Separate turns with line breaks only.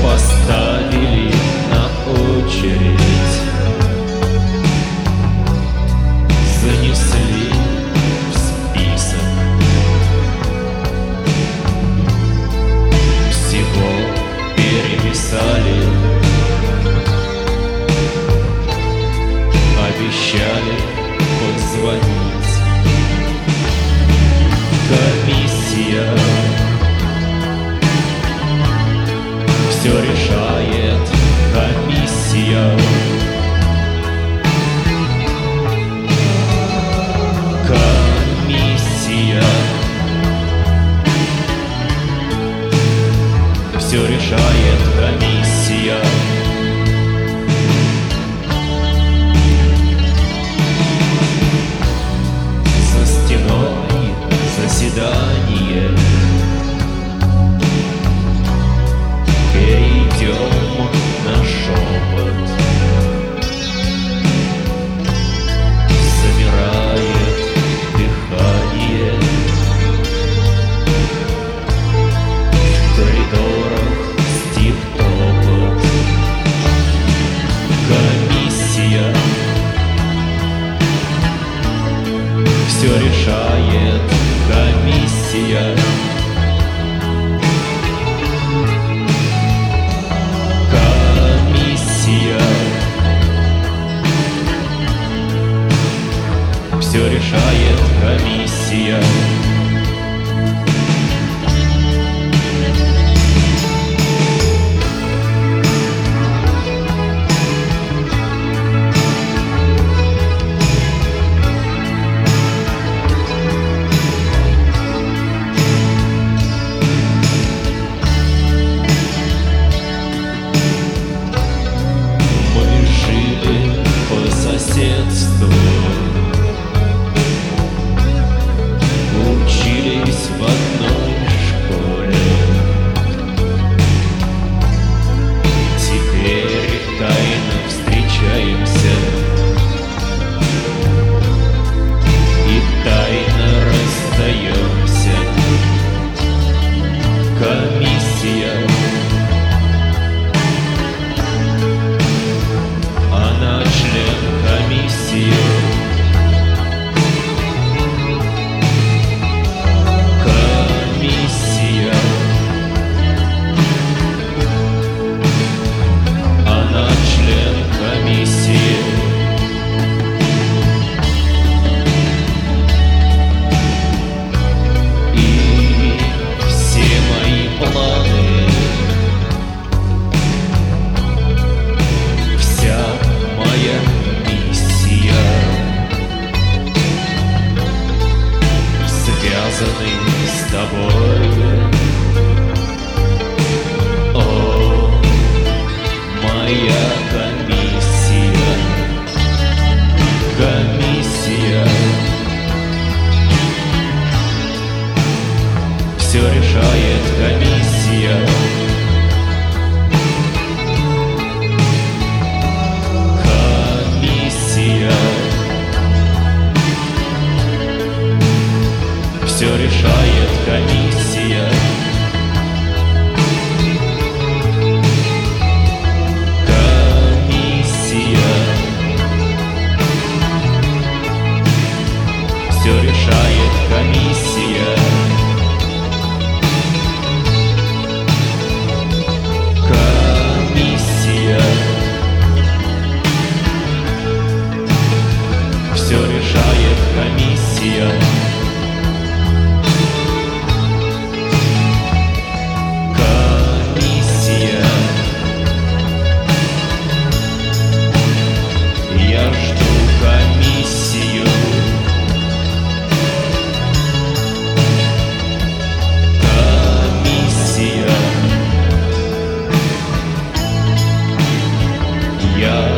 поставили на очередь, занесли в список. Всего переписали, обещали позвонить. Комиссия все решает, комиссия. Комиссия все решает, комиссия. За стеной заседание, перейдем на шепот. Замирает дыхание, в коридорах стих топот. Комиссия все решает, комиссия. Комиссия все решает, комиссия. Соседству учились в одной школе. Теперь тайно встречаемся и тайно расстаемся. Комиссия, она член комиссии. Комиссия, она член комиссии. И все мои планы, вся моя миссия связаны с тобой. О, моя комиссия, комиссия все решает, комиссия. Комиссия все решает, комиссия. Комиссия все решает, комиссия. Комиссия все решает, комиссия. Комиссия, я жду комиссию. Комиссия, я